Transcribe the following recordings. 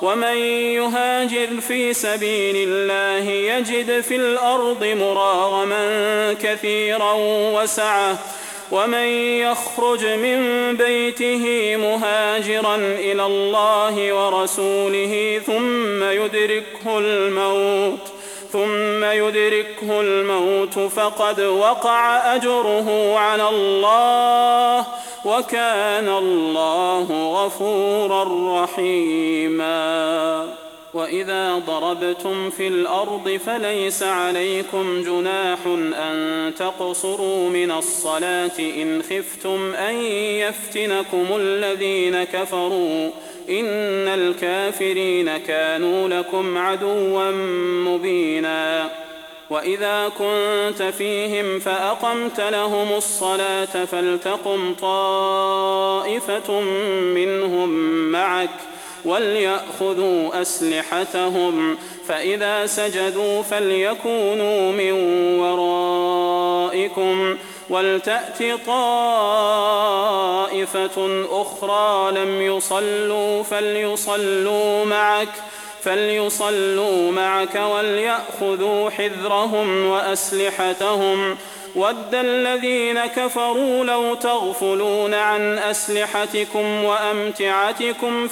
ومن يهاجر في سبيل الله يجد في الأرض مراغما كثيرا وسعة ومن يخرج من بيته مهاجرا إلى الله ورسوله ثم يدركه الموت فقد وقع أجره على الله وكان الله غفورا رحيما. وإذا ضربتم في الأرض فليس عليكم جناح أن تقصروا من الصلاة إن خفتم أن يفتنكم الذين كفروا إن الكافرين كانوا لكم عدوا مبينا. وإذا كنت فيهم فأقمت لهم الصلاة فلتقم طائفة منهم معك وليأخذوا أسلحتهم فإذا سجدوا فليكونوا من ورائكم ولتأت طائفة أخرى لم يصلوا فليصلوا معك وليأخذوا حذرهم وأسلحتهم ود الذين كفروا لو تغفلون عن أسلحتكم وأمتعتكم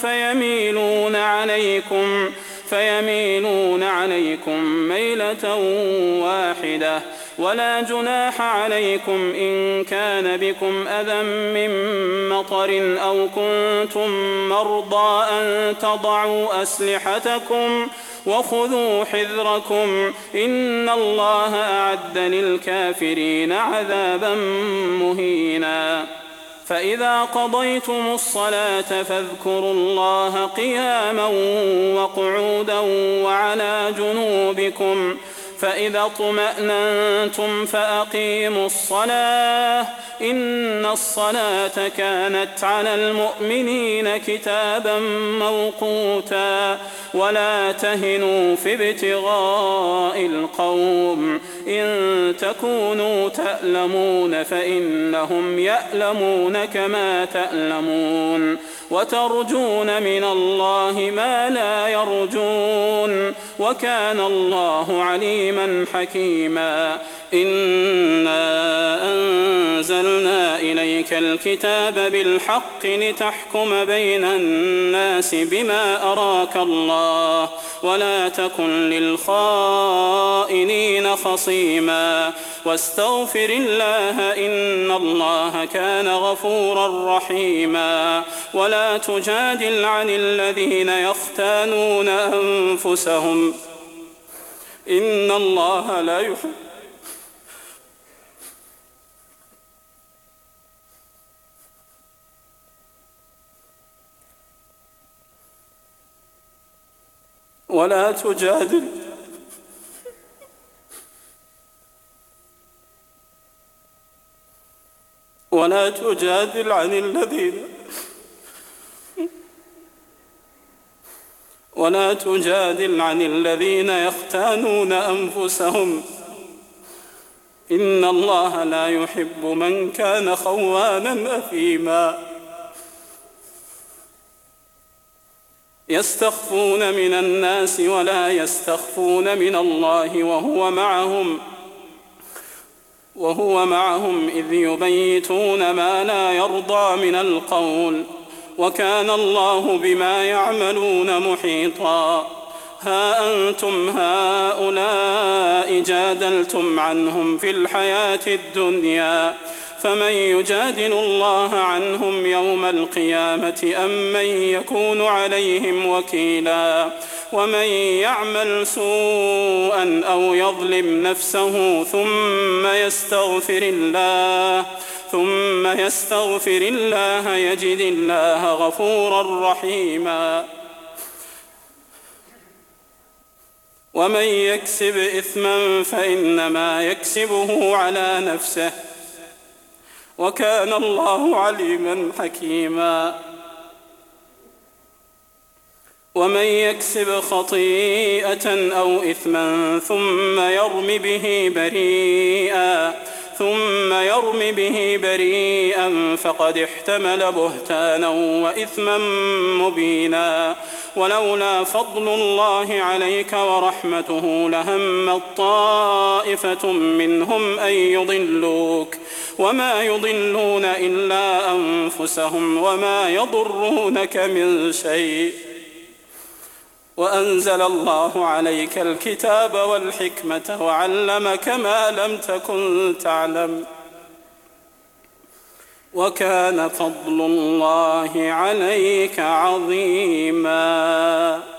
فيميلون عليكم ميلة واحدة ولا جناح عليكم إن كان بكم أذى من مطر أو كنتم مرضى أن تضعوا أسلحتكم وخذوا حذركم إن الله أعد للكافرين عذابا مهينا. فإذا قضيتم الصلاة فاذكروا الله قياما وقعودا وعلى جنوبكم فإذا اطمأننتم فأقيموا الصلاة إن الصلاة كانت على المؤمنين كتابا موقوتا. ولا تهنوا في ابتغاء القوم إن تكونوا تألمون فإنهم يألمون كما تألمون وترجون من الله ما لا يرجون وكان الله عليما حكيما. إنا أنزلنا إليك الكتاب بالحق لتحكم بين الناس بما أراك الله ولا تكن للخائنين خصيما واستغفر الله إن الله كان غفورا رحيما. ولا تجادل عن الذين يختانون أنفسهم إن الله لا يحب ولا تجادل عن الذين يختانون أنفسهم إن الله لا يحب من كان خوانا أثيما. يستخفون من الناس ولا يستخفون من الله وهو معهم إذ يبيتون ما لا يرضى من القول وكان الله بما يعملون محيطا. ها أنتم هؤلاء جادلتم عنهم في الحياة الدنيا فمن يجادل الله عنهم يوم القيامة أم من يكون عليهم وكيلا. ومن يعمل سوءا أو يظلم نفسه ثم يستغفر الله يجد الله غفورا رحيما. ومن يكسب إثما فإنما يكسبه على نفسه وكان الله عليما حكيما. ومن يكسب خطيئة أو إثما ثم يرم به بريئا فقد احتمل بهتانا وإثما مبينا. ولولا فضل الله عليك ورحمته لهمت طائفة منهم أن يضلوك وما يضلون إلا أنفسهم وما يضرونك من شيء وأنزل الله عليك الكتاب والحكمة وعلمك ما لم تكن تعلم وكان فضل الله عليك عظيما.